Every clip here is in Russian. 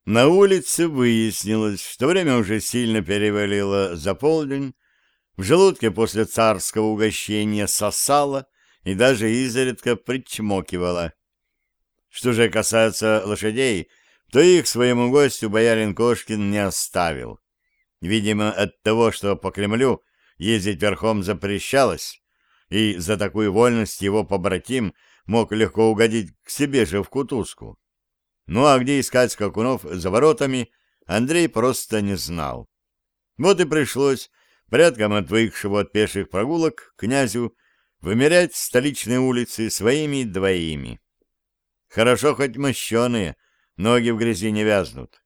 На улице выяснилось, что время уже сильно перевалило за полдень, в желудке после царского угощения сосало и даже изредка причмокивало. Что же касается лошадей, то их своему гостю боярин Кошкин не оставил. Видимо, от того, что по Кремлю ездить верхом запрещалось, и за такую вольность его побратим мог легко угодить к себе же в кутузку. Ну а где искать скакунов за воротами, Андрей просто не знал. Вот и пришлось, порядком отвыкшего от пеших прогулок, князю вымерять столичные улицы своими двоими. Хорошо хоть мощеные, ноги в грязи не вязнут.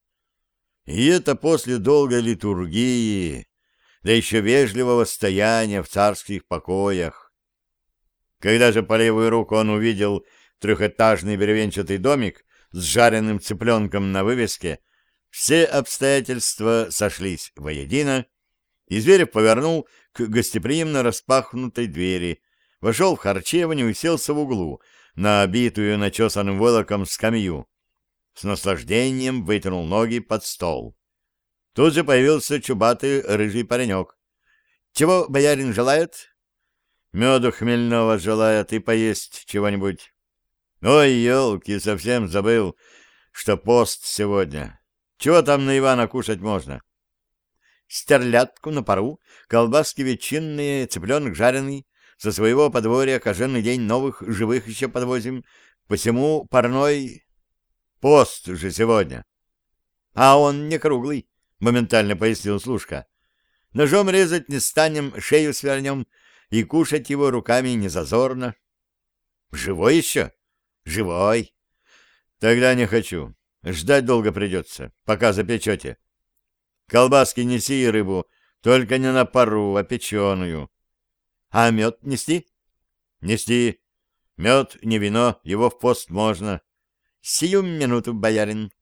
И это после долгой литургии, да еще вежливого стояния в царских покоях. Когда же по левую руку он увидел трехэтажный бревенчатый домик с жареным цыпленком на вывеске, все обстоятельства сошлись воедино, и Зверев повернул к гостеприимно распахнутой двери, вошел в харчевню и уселся в углу на обитую начесанным войлоком скамью. С наслаждением вытянул ноги под стол. Тут же появился чубатый рыжий паренек. — Чего боярин желает? — Меду хмельного желает и поесть чего-нибудь. — Ой, елки, совсем забыл, что пост сегодня. Чего там на Ивана кушать можно? — Стерлядку на пару, колбаски ветчинные, цыпленок жареный. Со своего подворья каждый день новых живых еще подвозим. Посему парной... Пост же сегодня. — А он не круглый, — моментально пояснил служка. — Ножом резать не станем, шею свернем, и кушать его руками не зазорно. — Живой еще? — Живой. — Тогда не хочу. Ждать долго придется, пока запечете. Колбаски неси и рыбу, только не на пару, а печеную. — А мед нести? — Нести. Мед не вино, его в пост можно. — Сию минуту, боярин.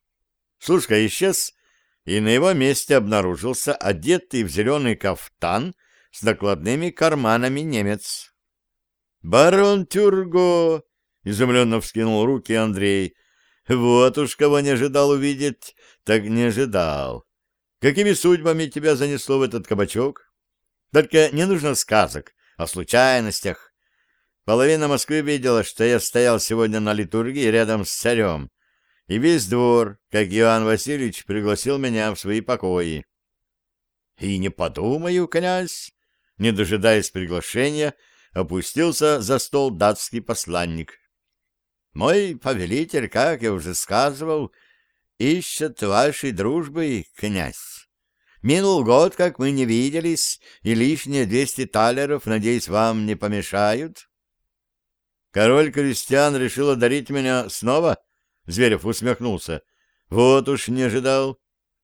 Служка исчез, и на его месте обнаружился одетый в зеленый кафтан с накладными карманами немец. «Барон Тюрго!» — изумленно вскинул руки Андрей. «Вот уж кого не ожидал увидеть, так не ожидал. Какими судьбами тебя занесло в этот кабачок? Только не нужно сказок о случайностях. Половина Москвы видела, что я стоял сегодня на литургии рядом с царем, и весь двор, как Иоанн Васильевич, пригласил меня в свои покои». «И не подумаю, князь!» Не дожидаясь приглашения, опустился за стол датский посланник. «Мой повелитель, как я уже сказывал, ищет вашей дружбы, князь. Минул год, как мы не виделись, и лишние 200 талеров, надеюсь, вам не помешают?» «Король крестьян решил одарить меня снова?» — Зверев усмехнулся. «Вот уж не ожидал».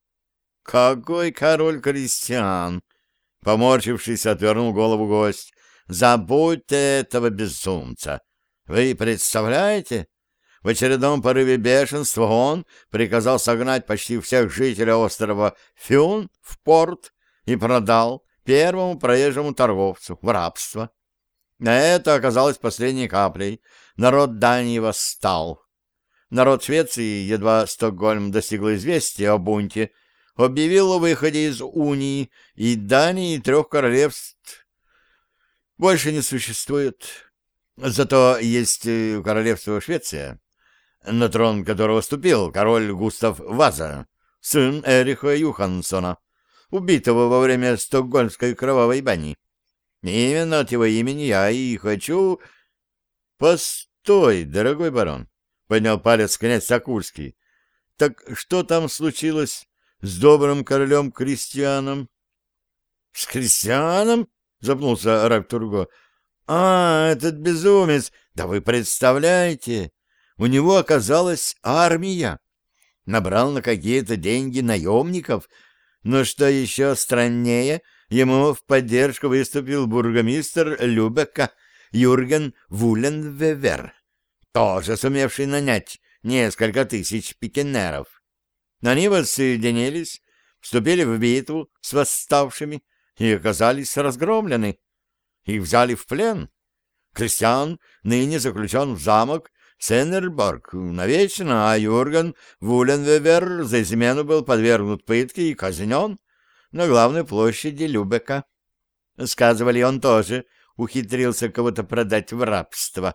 «Какой король крестьян?» — поморщившись, отвернул голову гость. «Забудьте этого безумца. Вы представляете? В очередном порыве бешенства он приказал согнать почти всех жителей острова Фюн в порт и продал первому проезжему торговцу в рабство. Это оказалось последней каплей. Народ Дании восстал. Народ Швеции, едва Стокгольм достигло известия о бунте, объявил о выходе из унии, и Дании и 3 королевств больше не существует. Зато есть королевство Швеция, на трон которого вступил король Густав Ваза, сын Эриха Юханссона, убитого во время стокгольмской кровавой бани. Именно от его имени я и хочу... — Постой, дорогой барон, — поднял палец князь Сокульский. — Так что там случилось с добрым королем-крестьяном? — С крестьяном? — запнулся раб Турго. — А, этот безумец! Да вы представляете, у него оказалась армия. Набрал на какие-то деньги наемников, но что еще страннее, ему в поддержку выступил бургомистр Любека Юрген Вуленвевер, тоже сумевший нанять несколько тысяч пикинеров. Они воссоединились, вступили в битву с восставшими и оказались разгромлены. Их взяли в плен. Крестьян ныне заключен в замок Сеннерборг навечно, а Юрген Вуленвевер за измену был подвергнут пытке и казнен на главной площади Любека. Сказывали, он тоже ухитрился кого-то продать в рабство.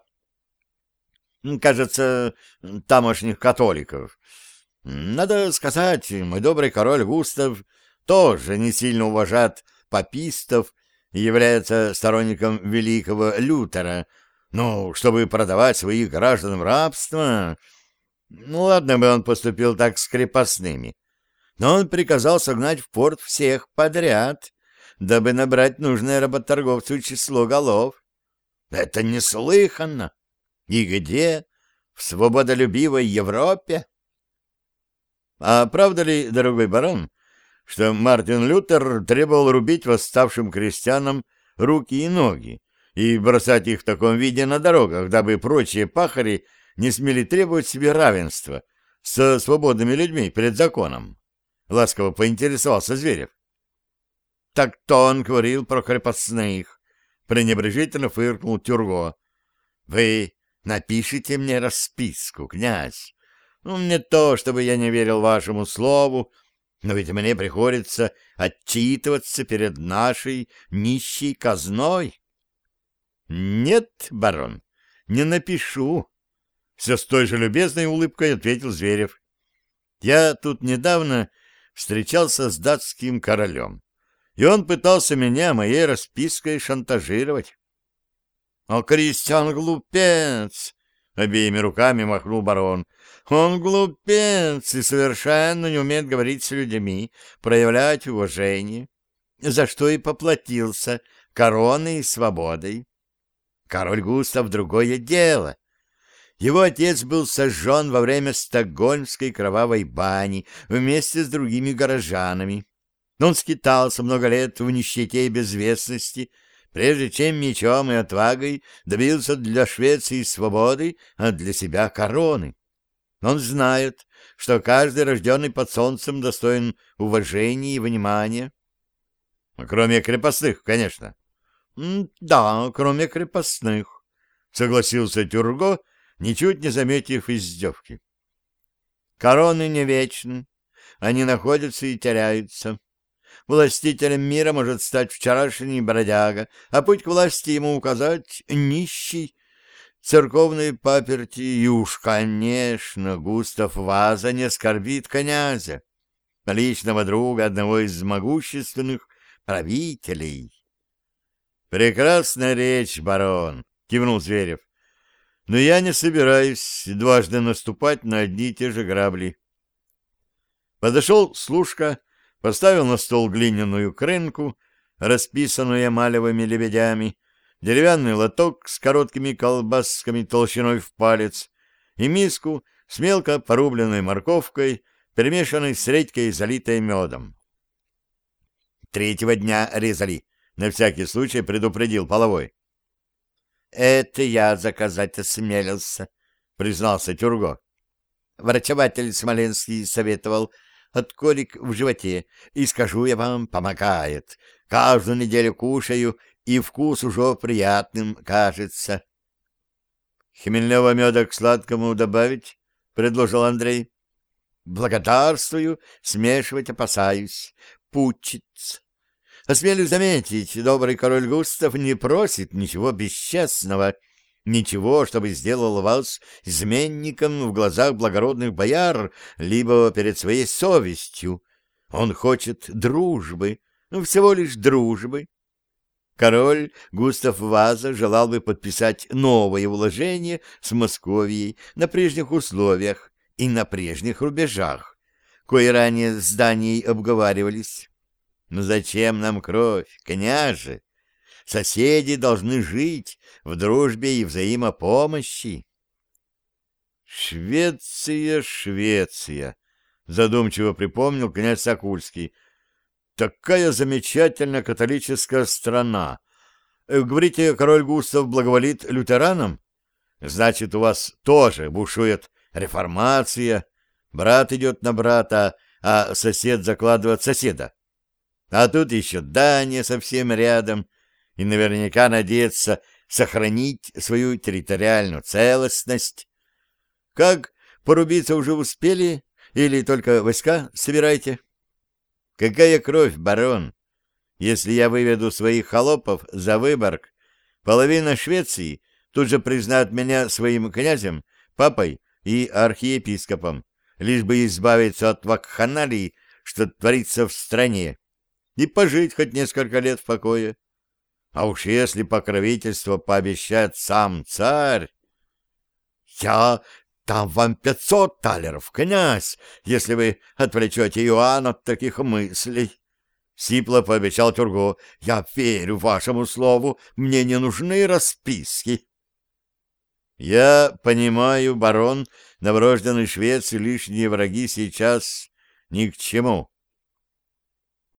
Кажется, тамошних католиков. Надо сказать, мой добрый король Густав тоже не сильно уважает папистов и является сторонником великого Лютера. Ну, чтобы продавать своих граждан в рабство... Ну, ладно бы он поступил так с крепостными. Но он приказал согнать в порт всех подряд, дабы набрать нужное работорговцу число голов. Это неслыханно. И где? В свободолюбивой Европе? А правда ли, дорогой барон, что Мартин Лютер требовал рубить восставшим крестьянам руки и ноги и бросать их в таком виде на дорогах, дабы прочие пахари не смели требовать себе равенства со свободными людьми перед законом? Ласково поинтересовался Зверев. Так-то он говорил про крепостных, пренебрежительно фыркнул Тюрго. Вы напишите мне расписку, князь. Ну, не то, чтобы я не верил вашему слову, но ведь мне приходится отчитываться перед нашей нищей казной. Нет, барон, не напишу. Все с той же любезной улыбкой ответил Зверев. Я тут недавно встречался с датским королем, и он пытался меня моей распиской шантажировать. — А Кристиан глупец! — обеими руками махнул барон. — Он глупец и совершенно не умеет говорить с людьми, проявлять уважение, за что и поплатился короной и свободой. Король Густав — другое дело. Его отец был сожжен во время стокгольмской кровавой бани вместе с другими горожанами. Он скитался много лет в нищете и безвестности, прежде чем мечом и отвагой добился для Швеции свободы, а для себя короны. Он знает, что каждый рожденный под солнцем достоин уважения и внимания. Кроме крепостных, конечно. — Да, кроме крепостных, — согласился Тюрго, ничуть не заметив издевки. Короны не вечны, они находятся и теряются. Властителем мира может стать вчерашний бродяга, а путь к власти ему указать нищий церковной паперти, и уж, конечно, Густав Ваза не оскорбит князя, личного друга одного из могущественных правителей. «Прекрасная речь, барон», — кивнул Зверев. «Но я не собираюсь дважды наступать на одни и те же грабли». Подошел служка, поставил на стол глиняную крынку, расписанную эмалевыми лебедями, деревянный лоток с короткими колбасками толщиной в палец и миску с мелко порубленной морковкой, перемешанной с редькой и залитой медом. «Третьего дня резали», — на всякий случай предупредил Половой. «Это я заказать осмелился», — признался Тюрго. Врачеватель Смоленский советовал от колик в животе, и, скажу я вам, помогает. Каждую неделю кушаю, и вкус уже приятным кажется. — Хмельного меда к сладкому добавить? — предложил Андрей. — Благодарствую, смешивать опасаюсь. Пучится. Осмелюсь заметить, добрый король Густав не просит ничего бесчестного, ничего, чтобы сделал вас изменником в глазах благородных бояр, либо перед своей совестью. Он хочет дружбы, всего лишь дружбы. Король Густав Ваза желал бы подписать новое уложение с Московией на прежних условиях и на прежних рубежах, кои ранее с Данией обговаривались. Но зачем нам кровь, княже? Соседи должны жить в дружбе и взаимопомощи. Швеция, Швеция, задумчиво припомнил князь Сокульский. Такая замечательная католическая страна. Говорите, король Густав благоволит лютеранам? Значит, у вас тоже бушует реформация, брат идет на брата, а сосед закладывает соседа. А тут еще Дания совсем рядом, и наверняка надеется сохранить свою территориальную целостность. Как, порубиться уже успели? Или только войска собираете? Какая кровь, барон? Если я выведу своих холопов за Выборг, половина Швеции тут же признает меня своим князем, папой и архиепископом, лишь бы избавиться от вакханалий, что творится в стране, и пожить хоть несколько лет в покое. А уж если покровительство пообещает сам царь... Я дам вам 500 талеров, князь, если вы отвлечете Иоанна от таких мыслей. Сипло пообещал Тюрго. Я верю вашему слову, мне не нужны расписки. Я понимаю, барон, новорожденный Швеции лишние враги сейчас ни к чему,